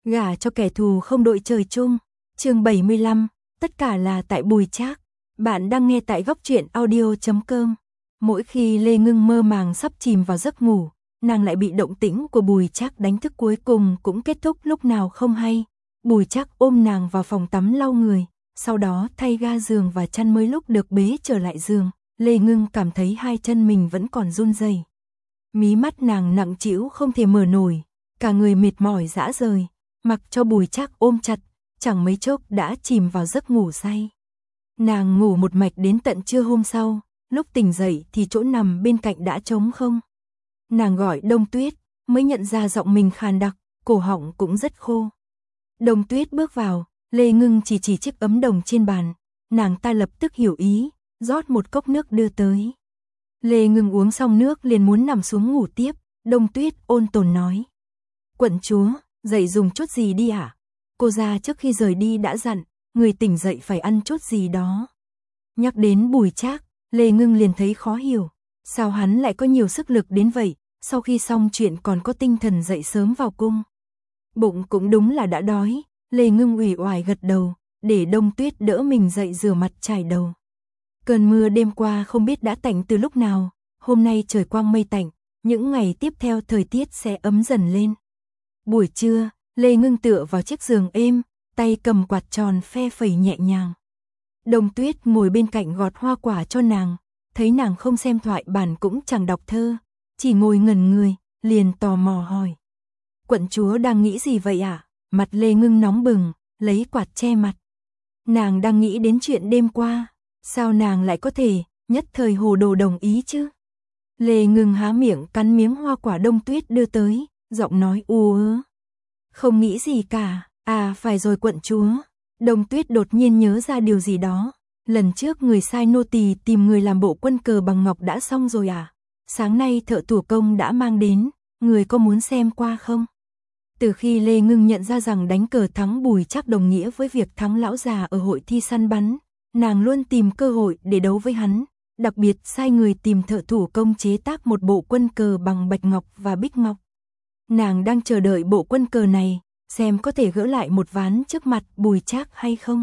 Gả cho kẻ thù không đội trời chung. Chương 75, tất cả là tại Bùi Trác. Bạn đang nghe tại góc truyện audio.com. Mỗi khi Lê Ngưng mơ màng sắp chìm vào giấc ngủ, nàng lại bị động tĩnh của Bùi Trác đánh thức, cuối cùng cũng kết thúc lúc nào không hay. Bùi Trác ôm nàng vào phòng tắm lau người, sau đó thay ga giường và chăn mới lúc được bế trở lại giường. Lê Ngưng cảm thấy hai chân mình vẫn còn run rẩy. Mí mắt nàng nặng trĩu không thể mở nổi, cả người mệt mỏi rã rời, mặc cho Bùi Trác ôm chặt, chẳng mấy chốc đã chìm vào giấc ngủ say. Nàng ngủ một mạch đến tận trưa hôm sau, lúc tỉnh dậy thì chỗ nằm bên cạnh đã trống không. Nàng gọi Đông Tuyết, mới nhận ra giọng mình khàn đặc, cổ họng cũng rất khô. Đông Tuyết bước vào, Lê Ngưng chỉ chiếc ấm đồng trên bàn, nàng ta lập tức hiểu ý, rót một cốc nước đưa tới. Lê Ngưng uống xong nước liền muốn nằm xuống ngủ tiếp, Đông Tuyết ôn tồn nói: "Quận chúa, dậy dùng chút gì đi ạ? Cô gia trước khi rời đi đã dặn, người tỉnh dậy phải ăn chút gì đó." Nhắc đến Bùi Trác, Lê Ngưng liền thấy khó hiểu, sao hắn lại có nhiều sức lực đến vậy, sau khi xong chuyện còn có tinh thần dậy sớm vào cung. Bụng cũng đúng là đã đói, Lê Ngưng uể oải gật đầu, để Đông Tuyết đỡ mình dậy rửa mặt chải đầu. Cơn mưa đêm qua không biết đã tạnh từ lúc nào, hôm nay trời quang mây tạnh, những ngày tiếp theo thời tiết sẽ ấm dần lên. Buổi trưa, Lê Ngưng tựa vào chiếc giường êm, tay cầm quạt tròn phe phẩy nhẹ nhàng. Đông Tuyết ngồi bên cạnh gọt hoa quả cho nàng, thấy nàng không xem thoại bản cũng chẳng đọc thơ, chỉ ngồi ngẩn người, liền tò mò hỏi: "Quận chúa đang nghĩ gì vậy ạ?" Mặt Lê Ngưng nóng bừng, lấy quạt che mặt. Nàng đang nghĩ đến chuyện đêm qua, sao nàng lại có thể nhất thời hồ đồ đồng ý chứ? Lê Ngưng há miệng cắn miếng hoa quả Đông Tuyết đưa tới, giọng nói u ớ: "Không nghĩ gì cả." "À phải rồi quận chúa." Đông Tuyết đột nhiên nhớ ra điều gì đó. "Lần trước người sai nô tỳ tìm người làm bộ quân cờ bằng ngọc đã xong rồi à? Sáng nay thợ thủ công đã mang đến, người có muốn xem qua không?" Từ khi Lê Ngưng nhận ra rằng đánh cờ thắng Bùi Trác đồng nghĩa với việc thắng lão già ở hội thi săn bắn, nàng luôn tìm cơ hội để đấu với hắn, đặc biệt sai người tìm thợ thủ công chế tác một bộ quân cờ bằng bạch ngọc và bích ngọc. Nàng đang chờ đợi bộ quân cờ này, xem có thể gỡ lại một ván trước mặt Bùi Trác hay không.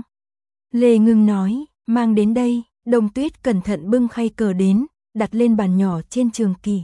Lê Ngưng nói: "Mang đến đây." Đông Tuyết cẩn thận bưng khay cờ đến, đặt lên bàn nhỏ trên trường kỷ.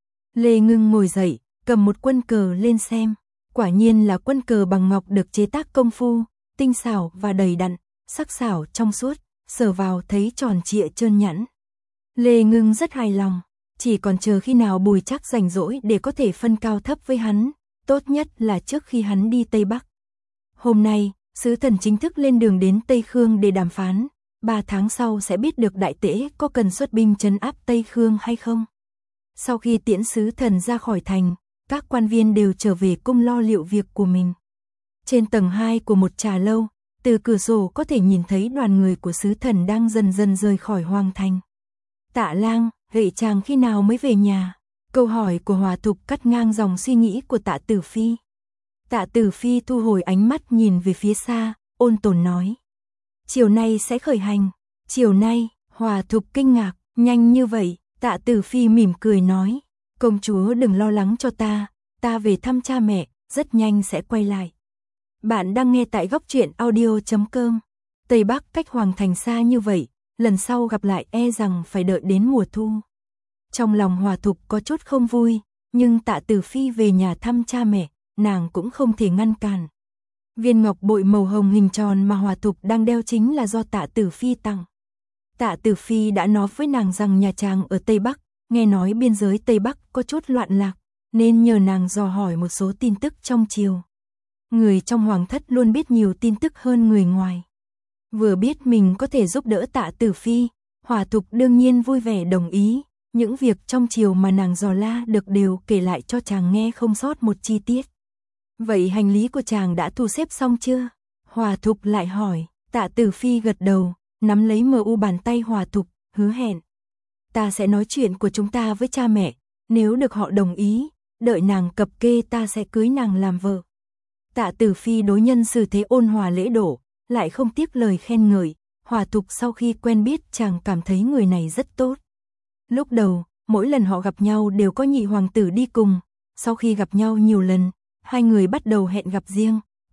Lê Ngưng ngồi dậy, cầm một quân cờ lên xem. Quả nhiên là quân cờ bằng ngọc được chế tác công phu, tinh xảo và đầy đặn, sắc sảo trong suốt, sờ vào thấy tròn trịa trơn nhẵn. Lê Ngưng rất hài lòng, chỉ còn chờ khi nào Bùi Trác rảnh rỗi để có thể phân cao thấp với hắn, tốt nhất là trước khi hắn đi Tây Bắc. Hôm nay, sứ thần chính thức lên đường đến Tây Khương để đàm phán, 3 tháng sau sẽ biết được đại tể có cần xuất binh trấn áp Tây Khương hay không. Sau khi tiễn sứ thần ra khỏi thành, các quan viên đều trở về cung lo liệu việc của mình. Trên tầng 2 của một trà lâu, từ cửa sổ có thể nhìn thấy đoàn người của sứ thần đang dần dần rời khỏi hoàng thành. "Tạ lang, vậy chàng khi nào mới về nhà?" Câu hỏi của Hòa Thục cắt ngang dòng suy nghĩ của Tạ Tử Phi. Tạ Tử Phi thu hồi ánh mắt nhìn về phía xa, ôn tồn nói: "Chiều nay sẽ khởi hành." "Chiều nay?" Hòa Thục kinh ngạc: "Nhanh như vậy?" Tạ Tử Phi mỉm cười nói: "Công chúa đừng lo lắng cho ta về thăm cha mẹ, rất nhanh sẽ quay lại." Bạn đang nghe tại góc truyện audio.com. Tây Bắc cách hoàng thành xa như vậy, lần sau gặp lại e rằng phải đợi đến mùa thu. Trong lòng Hòa Thục có chút không vui, nhưng Tạ Tử Phi về nhà thăm cha mẹ, nàng cũng không thể ngăn cản. Viên ngọc bội màu hồng hình tròn mà Hòa Thục đang đeo chính là do Tạ Tử Phi tặng. Tạ Tử Phi đã nói với nàng rằng nhà chàng ở Tây Bắc, nghe nói biên giới Tây Bắc có chút loạn lạc, nên nhờ nàng dò hỏi một số tin tức trong triều. Người trong hoàng thất luôn biết nhiều tin tức hơn người ngoài. Vừa biết mình có thể giúp đỡ Tạ Tử Phi, Hòa Thục đương nhiên vui vẻ đồng ý, những việc trong triều mà nàng dò la được đều kể lại cho chàng nghe không sót một chi tiết. "Vậy hành lý của chàng đã thu xếp xong chưa?" Hòa Thục lại hỏi. Tạ Tử Phi gật đầu, nắm lấy bàn tay Hòa Thục, hứa hẹn: "Ta sẽ nói chuyện của chúng ta với cha mẹ, nếu được họ đồng ý, đợi nàng cập kê ta sẽ cưới nàng làm vợ." Tạ Tử Phi đối nhân xử thế ôn hòa lễ độ, lại không tiếc lời khen ngợi. Hòa Thục sau khi quen biết chàng cảm thấy người này rất tốt. Lúc đầu, mỗi lần họ gặp nhau đều có nhị hoàng tử đi cùng, sau khi gặp nhau nhiều lần, hai người bắt đầu hẹn gặp riêng,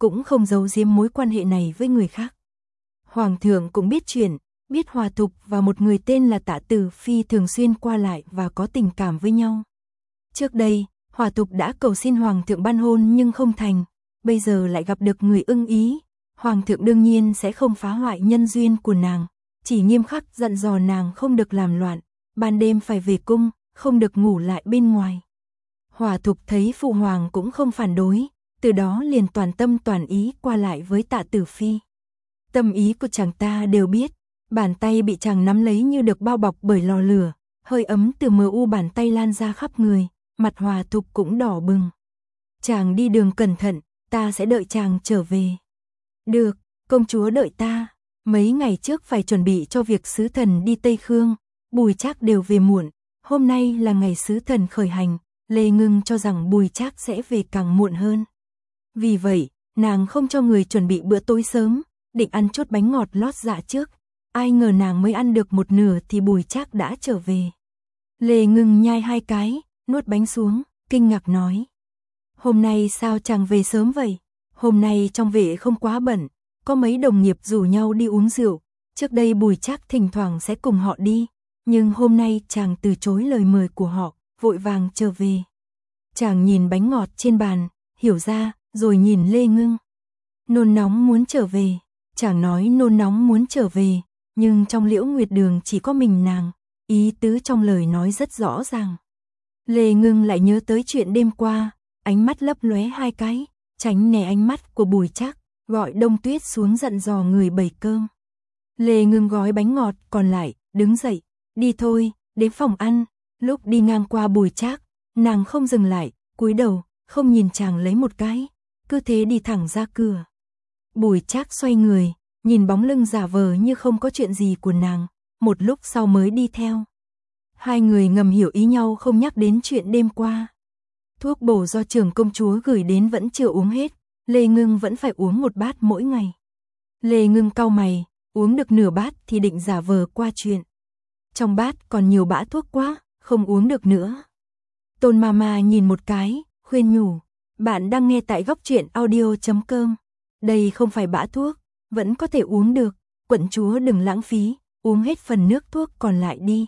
cũng không giấu giếm mối quan hệ này với người khác. Hoàng thượng cũng biết chuyện, biết Hòa Thục và một người tên là Tạ Tử Phi thường xuyên qua lại và có tình cảm với nhau. Trước đây, Hòa Thục đã cầu xin Hoàng thượng ban hôn nhưng không thành, bây giờ lại gặp được người ưng ý. Hoàng thượng đương nhiên sẽ không phá hoại nhân duyên của nàng, chỉ nghiêm khắc dặn dò nàng không được làm loạn, ban đêm phải về cung, không được ngủ lại bên ngoài. Hòa Thục thấy phụ hoàng cũng không phản đối, từ đó liền toàn tâm toàn ý qua lại với Tạ Tử Phi. Tâm ý của chàng ta đều biết, bàn tay bị chàng nắm lấy như được bao bọc bởi lò lửa, hơi ấm từ mờ u bàn tay lan ra khắp người, mặt Hòa Thục cũng đỏ bừng. Chàng đi đường cẩn thận, ta sẽ đợi chàng trở về. Được, công chúa đợi ta. Mấy ngày trước phải chuẩn bị cho việc sứ thần đi Tây Khương, Bùi Trác đều về muộn, hôm nay là ngày sứ thần khởi hành, Lê Ngưng cho rằng Bùi Trác sẽ về càng muộn hơn. Vì vậy, nàng không cho người chuẩn bị bữa tối sớm, định ăn chốt bánh ngọt lót dạ trước, ai ngờ nàng mới ăn được một nửa thì Bùi Trác đã trở về. Lê Ngưng nhai 2 cái, nuốt bánh xuống, kinh ngạc nói: "Hôm nay sao chàng về sớm vậy?" "Hôm nay trong vệ không quá bận, có mấy đồng nghiệp rủ nhau đi uống rượu, trước đây Bùi Trác thỉnh thoảng sẽ cùng họ đi, nhưng hôm nay chàng từ chối lời mời của họ, vội vàng trở về." Chàng nhìn bánh ngọt trên bàn, hiểu ra, rồi nhìn Lê Ngưng. Nôn nóng muốn trở về, chàng nói nôn nóng muốn trở về, nhưng trong Liễu Nguyệt Đường chỉ có mình nàng, ý tứ trong lời nói rất rõ ràng. Lê Ngưng lại nhớ tới chuyện đêm qua, ánh mắt lấp lóe 2 cái, tránh né ánh mắt của Bùi Trác, gọi Đông Tuyết xuống dặn dò người bày cơm. Lê Ngưng gói bánh ngọt còn lại, đứng dậy, đi thôi, đến phòng ăn. Lúc đi ngang qua Bùi Trác, nàng không dừng lại, cúi đầu, không nhìn chàng lấy một cái, cứ thế đi thẳng ra cửa. Bùi Trác xoay người, nhìn bóng lưng giả vờ như không có chuyện gì của nàng, một lúc sau mới đi theo. Hai người ngầm hiểu ý nhau không nhắc đến chuyện đêm qua. Thuốc bổ do trưởng công chúa gửi đến vẫn chưa uống hết, Lê Ngưng vẫn phải uống 1 bát mỗi ngày. Lê Ngưng cau mày, uống được nửa bát thì định giả vờ qua chuyện. Trong bát còn nhiều bã thuốc quá, không uống được nữa. Tôn Mama nhìn một cái, khuyên nhủ: "Bạn đang nghe tại góc truyện audio.com. Đây không phải bã thuốc, vẫn có thể uống được, quận chúa đừng lãng phí, uống hết phần nước thuốc còn lại đi."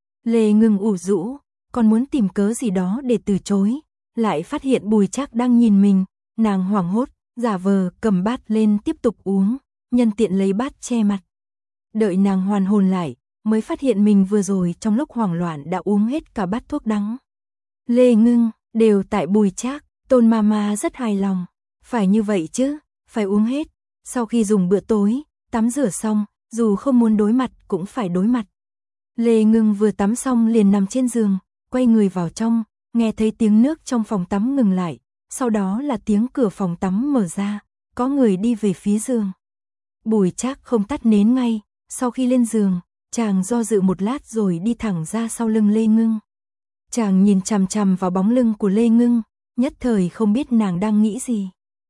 Lê Ngưng ủ rũ, còn muốn tìm cớ gì đó để từ chối, lại phát hiện Bùi Trác đang nhìn mình, nàng hoảng hốt, giả vờ cầm bát lên tiếp tục uống, nhân tiện lấy bát che mặt. Đợi nàng hoàn hồn lại, mới phát hiện mình vừa rồi trong lúc hoảng loạn đã uống hết cả bát thuốc đắng. Lê Ngưng, đều tại Bùi Trác, Tôn Mama rất hài lòng. Phải như vậy chứ, phải uống hết. Sau khi dùng bữa tối, tắm rửa xong, dù không muốn đối mặt cũng phải đối mặt. Lê Ngưng vừa tắm xong liền nằm trên giường, quay người vào trong, nghe thấy tiếng nước trong phòng tắm ngừng lại, sau đó là tiếng cửa phòng tắm mở ra, có người đi về phía giường. Bùi Trác không tắt nến ngay, sau khi lên giường, chàng do dự một lát rồi đi thẳng ra sau lưng Lê Ngưng. Chàng nhìn chằm chằm vào bóng lưng của Lê Ngưng, nhất thời không biết nàng đang nghĩ gì.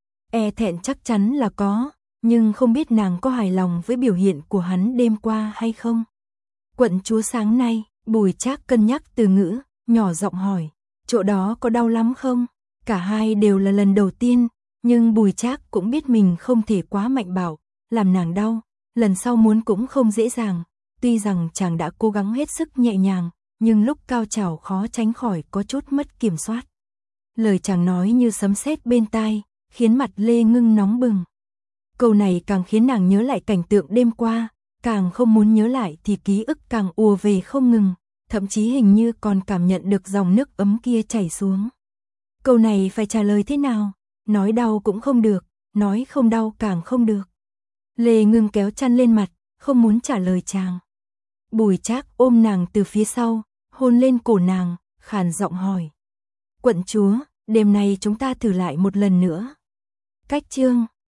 E thẹn chắc chắn là có, nhưng không biết nàng có hài lòng với biểu hiện của hắn đêm qua hay không. "Quận chúa sáng nay," Bùi Trác cân nhắc từ ngữ, nhỏ giọng hỏi, "chỗ đó có đau lắm không?" Cả hai đều là lần đầu tiên, nhưng Bùi Trác cũng biết mình không thể quá mạnh bạo, làm nàng đau, lần sau muốn cũng không dễ dàng. Tuy rằng chàng đã cố gắng hết sức nhẹ nhàng, nhưng lúc cao trào khó tránh khỏi có chút mất kiểm soát. Lời chàng nói như sấm sét bên tai, khiến mặt Lê Ngưng nóng bừng. Câu này càng khiến nàng nhớ lại cảnh tượng đêm qua, càng không muốn nhớ lại thì ký ức càng ùa về không ngừng, thậm chí hình như còn cảm nhận được dòng nước ấm kia chảy xuống. Câu này phải trả lời thế nào? Nói đau cũng không được, nói không đau càng không được. Lê Ngưng kéo chăn lên mặt, không muốn trả lời chàng. Bùi Trác ôm nàng từ phía sau, hôn lên cổ nàng, khàn giọng hỏi: "Quận chúa, đêm nay chúng ta thử lại một lần nữa." Cách chương